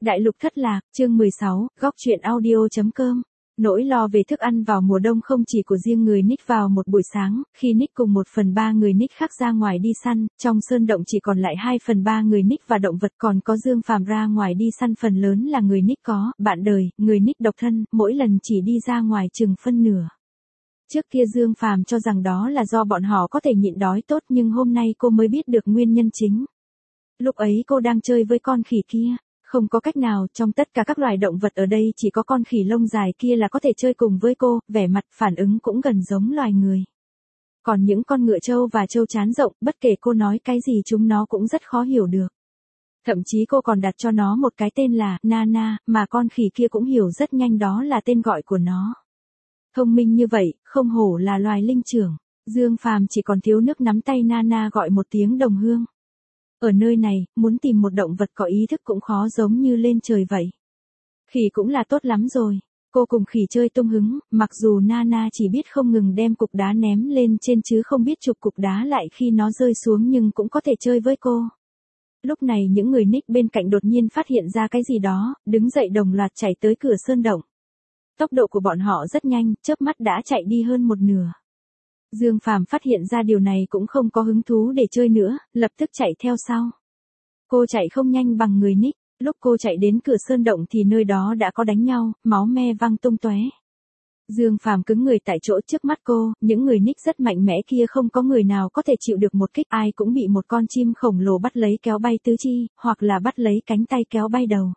Đại lục thất lạc, chương 16, góc truyện audio.com. Nỗi lo về thức ăn vào mùa đông không chỉ của riêng người Nick. Vào một buổi sáng, khi Nick cùng 1/3 người Nick khác ra ngoài đi săn, trong sơn động chỉ còn lại 2/3 người Nick và động vật, còn có Dương Phàm ra ngoài đi săn. Phần lớn là người Nick có bạn đời, người Nick độc thân, mỗi lần chỉ đi ra ngoài chừng phân nửa. Trước kia Dương Phàm cho rằng đó là do bọn họ có thể nhịn đói tốt, nhưng hôm nay cô mới biết được nguyên nhân chính. Lúc ấy cô đang chơi với con khỉ kia. Không có cách nào, trong tất cả các loài động vật ở đây chỉ có con khỉ lông dài kia là có thể chơi cùng với cô, vẻ mặt phản ứng cũng gần giống loài người. Còn những con ngựa trâu và trâu trán rộng, bất kể cô nói cái gì chúng nó cũng rất khó hiểu được. Thậm chí cô còn đặt cho nó một cái tên là Nana, mà con khỉ kia cũng hiểu rất nhanh đó là tên gọi của nó. Thông minh như vậy, không hổ là loài linh trưởng. Dương Phàm chỉ còn thiếu nước nắm tay Nana gọi một tiếng đồng hương. Ở nơi này, muốn tìm một động vật có ý thức cũng khó, giống như lên trời vậy. Khỉ cũng là tốt lắm rồi. Cô cùng khỉ chơi tung hứng, mặc dù Nana chỉ biết không ngừng đem cục đá ném lên trên chứ không biết chụp cục đá lại khi nó rơi xuống, nhưng cũng có thể chơi với cô. Lúc này những người Nick bên cạnh đột nhiên phát hiện ra cái gì đó, đứng dậy đồng loạt chạy tới cửa sơn động. Tốc độ của bọn họ rất nhanh, chớp mắt đã chạy đi hơn một nửa. Dương Phàm phát hiện ra điều này cũng không có hứng thú để chơi nữa, lập tức chạy theo sau. Cô chạy không nhanh bằng người Nick, lúc cô chạy đến cửa sơn động thì nơi đó đã có đánh nhau, máu me văng tung tóe. Dương Phàm cứng người tại chỗ trước mắt cô, những người Nick rất mạnh mẽ kia không có người nào có thể chịu được một kích, ai cũng bị một con chim khổng lồ bắt lấy kéo bay tứ chi, hoặc là bắt lấy cánh tay kéo bay đầu.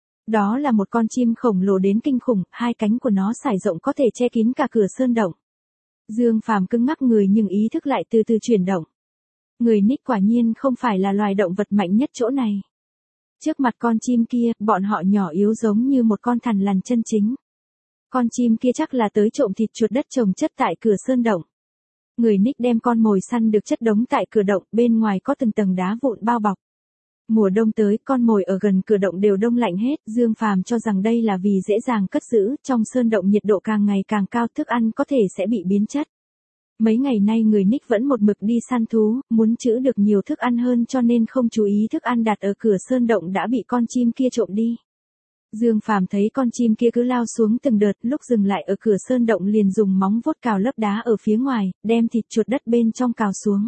Đó là một con chim khổng lồ đến kinh khủng, hai cánh của nó sải rộng có thể che kín cả cửa sơn động. Dương Phàm cứng ngắc người nhưng ý thức lại từ từ chuyển động. Người Nick quả nhiên không phải là loài động vật mạnh nhất chỗ này. Trước mặt con chim kia, bọn họ nhỏ yếu giống như một con thằn lằn chân chính. Con chim kia chắc là tới trộm thịt chuột đất trồng chất tại cửa sơn động. Người Nick đem con mồi săn được chất đống tại cửa động, bên ngoài có từng tầng đá vụn bao bọc. Mùa đông tới, con mồi ở gần cửa động đều đông lạnh hết. Dương Phàm cho rằng đây là vì dễ dàng cất giữ, trong sơn động nhiệt độ càng ngày càng cao, thức ăn có thể sẽ bị biến chất. Mấy ngày nay người Nick vẫn một mực đi săn thú, muốn trữ được nhiều thức ăn hơn cho nên không chú ý thức ăn đặt ở cửa sơn động đã bị con chim kia trộm đi. Dương Phàm thấy con chim kia cứ lao xuống từng đợt, lúc dừng lại ở cửa sơn động liền dùng móng vuốt cào lớp đá ở phía ngoài, đem thịt chuột đất bên trong cào xuống.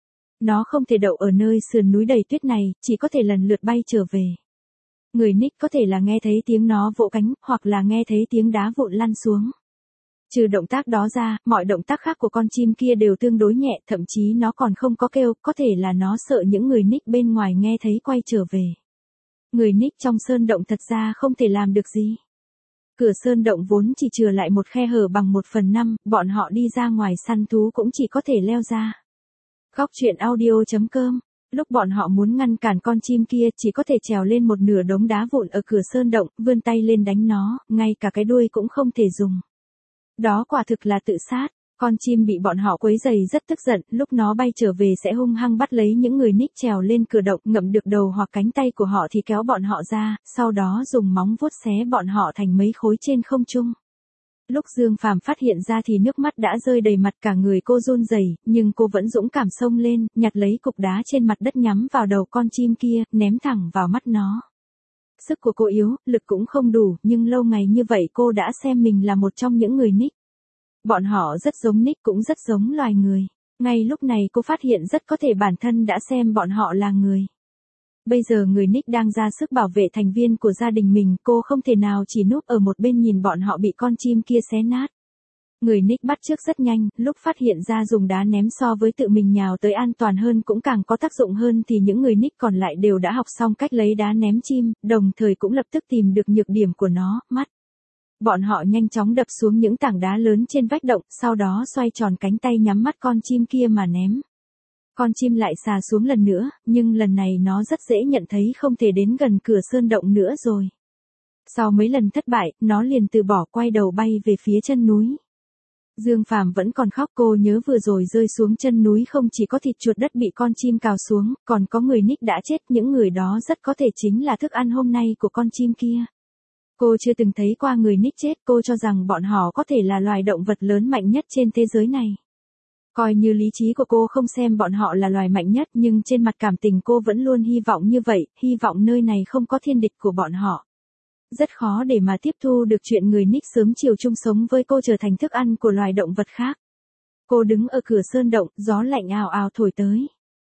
Nó không thể đậu ở nơi sườn núi đầy tuyết này, chỉ có thể lần lượt bay trở về. Người Nick có thể là nghe thấy tiếng nó vỗ cánh, hoặc là nghe thấy tiếng đá vụn lăn xuống. Trừ động tác đó ra, mọi động tác khác của con chim kia đều tương đối nhẹ, thậm chí nó còn không có kêu, có thể là nó sợ những người Nick bên ngoài nghe thấy quay trở về. Người Nick trong sơn động thật ra không thể làm được gì. Cửa sơn động vốn chỉ chừa lại một khe hở bằng 1/5, bọn họ đi ra ngoài săn thú cũng chỉ có thể leo ra. Góc truyện audio.com. Lúc bọn họ muốn ngăn cản con chim kia, chỉ có thể trèo lên một nửa đống đá vụn ở cửa sơn động, vươn tay lên đánh nó, ngay cả cái đuôi cũng không thể dùng. Đó quả thực là tự sát. Con chim bị bọn họ quấy rầy rất tức giận, lúc nó bay trở về sẽ hung hăng bắt lấy những người Nick trèo lên cửa động, ngậm được đầu hoặc cánh tay của họ thì kéo bọn họ ra, sau đó dùng móng vuốt xé bọn họ thành mấy khối trên không trung. Lúc Dương Phàm phát hiện ra thì nước mắt đã rơi đầy mặt, cả người cô run rẩy, nhưng cô vẫn dũng cảm xông lên, nhặt lấy cục đá trên mặt đất nhắm vào đầu con chim kia, ném thẳng vào mắt nó. Sức của cô yếu, lực cũng không đủ, nhưng lâu ngày như vậy cô đã xem mình là một trong những người Nick. Bọn họ rất giống Nick, cũng rất giống loài người. Ngay lúc này cô phát hiện rất có thể bản thân đã xem bọn họ là người. Bây giờ người Nick đang ra sức bảo vệ thành viên của gia đình mình, cô không thể nào chỉ núp ở một bên nhìn bọn họ bị con chim kia xé nát. Người Nick bắt chước rất nhanh, lúc phát hiện ra dùng đá ném so với tự mình nhào tới an toàn hơn cũng càng có tác dụng hơn thì những người Nick còn lại đều đã học xong cách lấy đá ném chim, đồng thời cũng lập tức tìm được nhược điểm của nó, mắt. Bọn họ nhanh chóng đập xuống những tảng đá lớn trên vách động, sau đó xoay tròn cánh tay nhắm mắt con chim kia mà ném. Con chim lại xà xuống lần nữa, nhưng lần này nó rất dễ nhận thấy không thể đến gần cửa sơn động nữa rồi. Sau mấy lần thất bại, nó liền từ bỏ, quay đầu bay về phía chân núi. Dương Phàm vẫn còn khóc, cô nhớ vừa rồi rơi xuống chân núi không chỉ có thịt chuột đất bị con chim cào xuống, còn có người Nick đã chết, những người đó rất có thể chính là thức ăn hôm nay của con chim kia. Cô chưa từng thấy qua người Nick chết, cô cho rằng bọn họ có thể là loài động vật lớn mạnh nhất trên thế giới này. Coi như lý trí của cô không xem bọn họ là loài mạnh nhất nhưng trên mặt cảm tình cô vẫn luôn hy vọng như vậy, hy vọng nơi này không có thiên địch của bọn họ. Rất khó để mà tiếp thu được chuyện người Nick sớm chiều chung sống với cô trở thành thức ăn của loài động vật khác. Cô đứng ở cửa sơn động, gió lạnh ào ào thổi tới.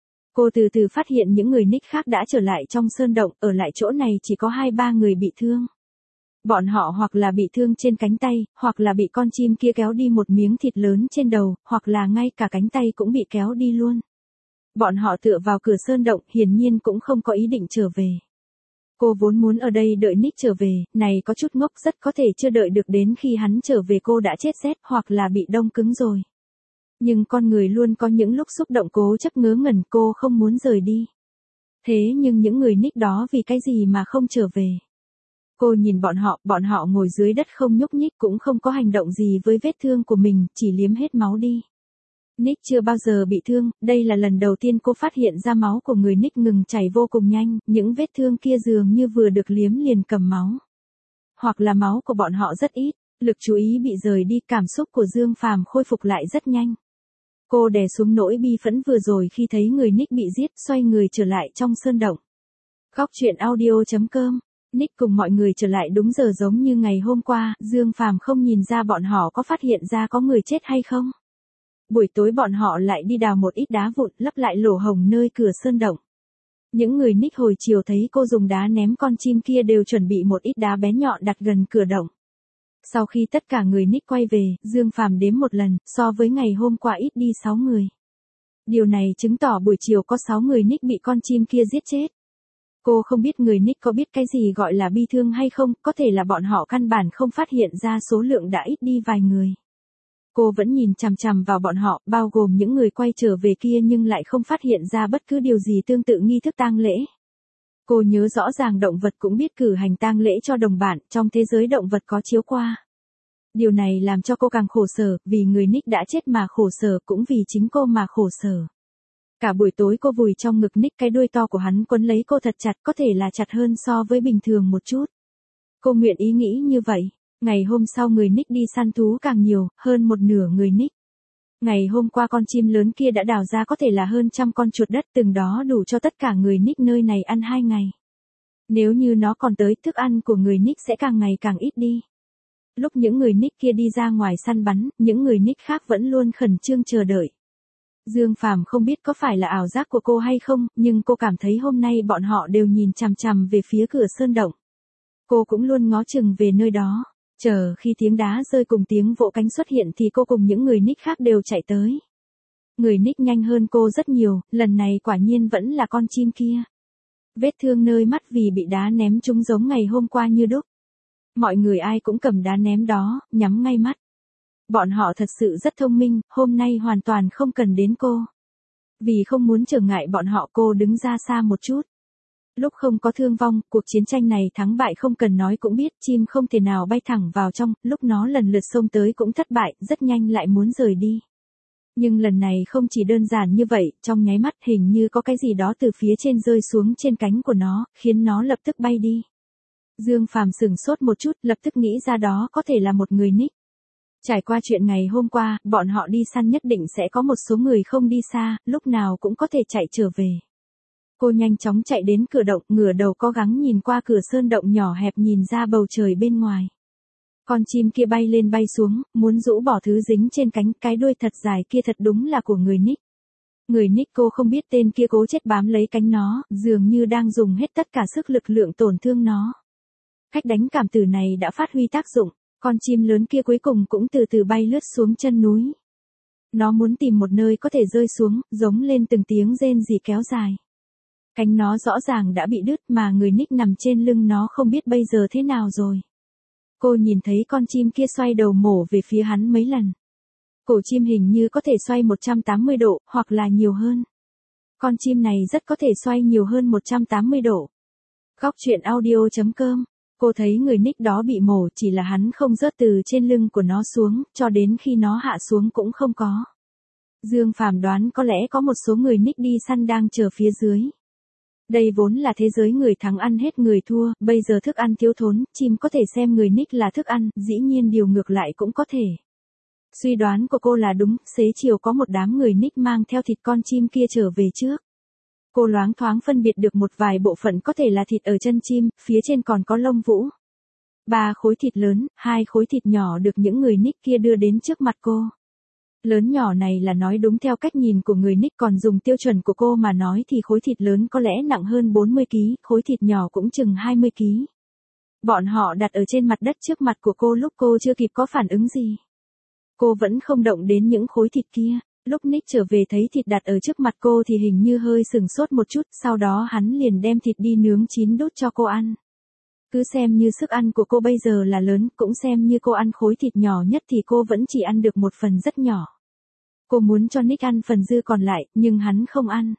Cô từ từ phát hiện những người Nick khác đã trở lại trong sơn động, ở lại chỗ này chỉ có 2-3 người bị thương. Bọn họ hoặc là bị thương trên cánh tay, hoặc là bị con chim kia kéo đi một miếng thịt lớn trên đầu, hoặc là ngay cả cánh tay cũng bị kéo đi luôn. Bọn họ tựa vào cửa sơn động, hiển nhiên cũng không có ý định trở về. Cô vốn muốn ở đây đợi Nick trở về, này có chút ngốc, rất có thể chưa đợi được đến khi hắn trở về cô đã chết rét hoặc là bị đông cứng rồi. Nhưng con người luôn có những lúc xúc động cố chấp ngớ ngẩn, cô không muốn rời đi. Thế nhưng những người Nick đó vì cái gì mà không trở về? Cô nhìn bọn họ ngồi dưới đất không nhúc nhích cũng không có hành động gì với vết thương của mình, chỉ liếm hết máu đi. Nick chưa bao giờ bị thương, đây là lần đầu tiên cô phát hiện ra máu của người Nick ngừng chảy vô cùng nhanh, những vết thương kia dường như vừa được liếm liền cầm máu. Hoặc là máu của bọn họ rất ít, lực chú ý bị rời đi, cảm xúc của Dương Phàm khôi phục lại rất nhanh. Cô đè xuống nỗi bi phẫn vừa rồi khi thấy người Nick bị giết, xoay người trở lại trong sơn động. Góc truyện audio.com. Nick cùng mọi người trở lại đúng giờ giống như ngày hôm qua, Dương Phàm không nhìn ra bọn họ có phát hiện ra có người chết hay không. Buổi tối bọn họ lại đi đào một ít đá vụn lấp lại lỗ hổng nơi cửa sơn động. Những người Nick hồi chiều thấy cô dùng đá ném con chim kia đều chuẩn bị một ít đá bén nhọn đặt gần cửa động. Sau khi tất cả người Nick quay về, Dương Phàm đếm một lần, so với ngày hôm qua ít đi 6 người. Điều này chứng tỏ buổi chiều có 6 người Nick bị con chim kia giết chết. Cô không biết người Nick có biết cái gì gọi là bi thương hay không, có thể là bọn họ căn bản không phát hiện ra số lượng đã ít đi vài người. Cô vẫn nhìn chằm chằm vào bọn họ, bao gồm những người quay trở về kia nhưng lại không phát hiện ra bất cứ điều gì tương tự nghi thức tang lễ. Cô nhớ rõ ràng động vật cũng biết cử hành tang lễ cho đồng bạn, trong thế giới động vật có chiếu qua. Điều này làm cho cô càng khổ sở, vì người Nick đã chết mà khổ sở, cũng vì chính cô mà khổ sở. Cả buổi tối cô vùi trong ngực Nick, cái đuôi to của hắn quấn lấy cô thật chặt, có thể là chặt hơn so với bình thường một chút. Cô nguyện ý nghĩ như vậy. Ngày hôm sau người Nick đi săn thú càng nhiều, hơn một nửa người Nick. Ngày hôm qua con chim lớn kia đã đào ra có thể là hơn 100 con chuột đất, từng đó đủ cho tất cả người Nick nơi này ăn 2 ngày. Nếu như nó còn tới, thức ăn của người Nick sẽ càng ngày càng ít đi. Lúc những người Nick kia đi ra ngoài săn bắn, những người Nick khác vẫn luôn khẩn trương chờ đợi. Dương Phàm không biết có phải là ảo giác của cô hay không, nhưng cô cảm thấy hôm nay bọn họ đều nhìn chằm chằm về phía cửa sơn động. Cô cũng luôn ngó chừng về nơi đó. Chờ khi tiếng đá rơi cùng tiếng vỗ cánh xuất hiện thì cô cùng những người Nick khác đều chạy tới. Người Nick nhanh hơn cô rất nhiều, lần này quả nhiên vẫn là con chim kia. Vết thương nơi mắt vì bị đá ném trúng giống ngày hôm qua như đúc. Mọi người ai cũng cầm đá ném đó, nhắm ngay mắt. Bọn họ thật sự rất thông minh, hôm nay hoàn toàn không cần đến cô. Vì không muốn trở ngại bọn họ, cô đứng ra xa một chút. Lúc không có thương vong, cuộc chiến tranh này thắng bại không cần nói cũng biết, chim không thể nào bay thẳng vào trong, lúc nó lần lượt xông tới cũng thất bại, rất nhanh lại muốn rời đi. Nhưng lần này không chỉ đơn giản như vậy, trong nháy mắt hình như có cái gì đó từ phía trên rơi xuống trên cánh của nó, khiến nó lập tức bay đi. Dương Phàm sửng sốt một chút, lập tức nghĩ ra đó có thể là một người Nick. Trải qua chuyện ngày hôm qua, bọn họ đi săn nhất định sẽ có một số người không đi xa, lúc nào cũng có thể chạy trở về. Cô nhanh chóng chạy đến cửa động, ngửa đầu cố gắng nhìn qua cửa sơn động nhỏ hẹp nhìn ra bầu trời bên ngoài. Con chim kia bay lên bay xuống, muốn rũ bỏ thứ dính trên cánh, cái đuôi thật dài kia thật đúng là của người Nick. Người Nick cô không biết tên kia cố chết bám lấy cánh nó, dường như đang dùng hết tất cả sức lực lượng tổn thương nó. Cách đánh cảm tử này đã phát huy tác dụng, con chim lớn kia cuối cùng cũng từ từ bay lướt xuống chân núi. Nó muốn tìm một nơi có thể rơi xuống, giống lên từng tiếng rên rỉ kéo dài. Cánh nó rõ ràng đã bị đứt mà người Nick nằm trên lưng nó không biết bây giờ thế nào rồi. Cô nhìn thấy con chim kia xoay đầu mổ về phía hắn mấy lần. Cổ chim hình như có thể xoay 180 độ, hoặc là nhiều hơn. Con chim này rất có thể xoay nhiều hơn 180 độ. Góc truyện audio.com. Cô thấy người Nick đó bị mổ, chỉ là hắn không rớt từ trên lưng của nó xuống, cho đến khi nó hạ xuống cũng không có. Dương Phàm đoán có lẽ có một số người Nick đi săn đang chờ phía dưới. Đây vốn là thế giới người thắng ăn hết người thua, bây giờ thức ăn thiếu thốn, chim có thể xem người Nick là thức ăn, dĩ nhiên điều ngược lại cũng có thể. Suy đoán của cô là đúng, xế chiều có một đám người Nick mang theo thịt con chim kia trở về trước. Cô loáng thoáng phân biệt được một vài bộ phận có thể là thịt ở chân chim, phía trên còn có lông vũ. 3 khối thịt lớn, 2 khối thịt nhỏ được những người Nick kia đưa đến trước mặt cô. Lớn nhỏ này là nói đúng theo cách nhìn của người Nick, còn dùng tiêu chuẩn của cô mà nói thì khối thịt lớn có lẽ nặng hơn 40 kg, khối thịt nhỏ cũng chừng 20 kg. Bọn họ đặt ở trên mặt đất trước mặt của cô lúc cô chưa kịp có phản ứng gì. Cô vẫn không động đến những khối thịt kia. Lúc Nick trở về thấy thịt đặt ở trước mặt cô thì hình như hơi sừng sốt một chút, sau đó hắn liền đem thịt đi nướng chín đút cho cô ăn. Cứ xem như sức ăn của cô bây giờ là lớn, cũng xem như cô ăn khối thịt nhỏ nhất thì cô vẫn chỉ ăn được một phần rất nhỏ. Cô muốn cho Nick ăn phần dư còn lại, nhưng hắn không ăn.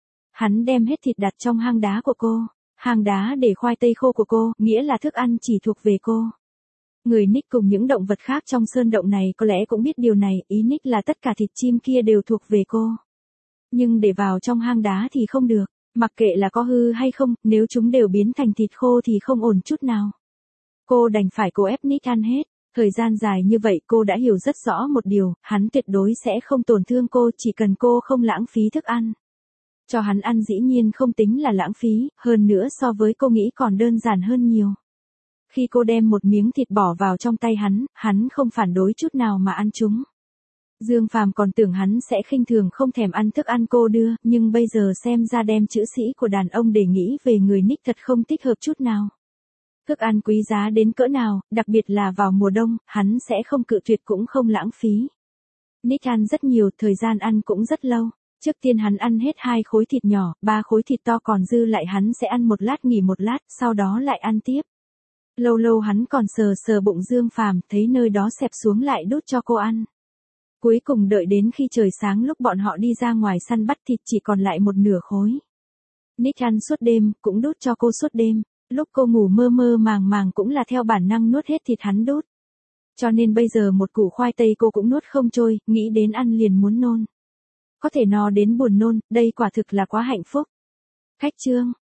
Hắn đem hết thịt đặt trong hang đá của cô. Hang đá để khoai tây khô của cô, nghĩa là thức ăn chỉ thuộc về cô. Người Nick cùng những động vật khác trong sơn động này có lẽ cũng biết điều này, ý Nick là tất cả thịt chim kia đều thuộc về cô. Nhưng để vào trong hang đá thì không được, mặc kệ là có hư hay không, nếu chúng đều biến thành thịt khô thì không ổn chút nào. Cô đành phải cố ép Nick ăn hết. Thời gian dài như vậy cô đã hiểu rất rõ một điều, hắn tuyệt đối sẽ không tổn thương cô chỉ cần cô không lãng phí thức ăn. Cho hắn ăn dĩ nhiên không tính là lãng phí, hơn nữa so với cô nghĩ còn đơn giản hơn nhiều. Khi cô đem một miếng thịt bỏ vào trong tay hắn không phản đối chút nào mà ăn chúng. Dương Phàm còn tưởng hắn sẽ khinh thường không thèm ăn thức ăn cô đưa, nhưng bây giờ xem ra đem chữ sĩ của đàn ông để nghĩ về người Nick thật không thích hợp chút nào. Thức ăn quý giá đến cỡ nào, đặc biệt là vào mùa đông, hắn sẽ không cự tuyệt cũng không lãng phí. Nick ăn rất nhiều, thời gian ăn cũng rất lâu. Trước tiên hắn ăn hết 2 khối thịt nhỏ, 3 khối thịt to còn dư lại hắn sẽ ăn một lát nghỉ một lát, sau đó lại ăn tiếp. Lâu lâu hắn còn sờ sờ bụng Dương Phàm, thấy nơi đó xẹp xuống lại đút cho cô ăn. Cuối cùng đợi đến khi trời sáng lúc bọn họ đi ra ngoài săn bắt thịt chỉ còn lại một nửa khối. Nick ăn suốt đêm, cũng đút cho cô suốt đêm. Lúc cô ngủ mơ mơ màng màng cũng là theo bản năng nuốt hết thịt hắn đút. Cho nên bây giờ một củ khoai tây cô cũng nuốt không trôi, nghĩ đến ăn liền muốn nôn. Có thể no đến buồn nôn, đây quả thực là quá hạnh phúc. Khách chương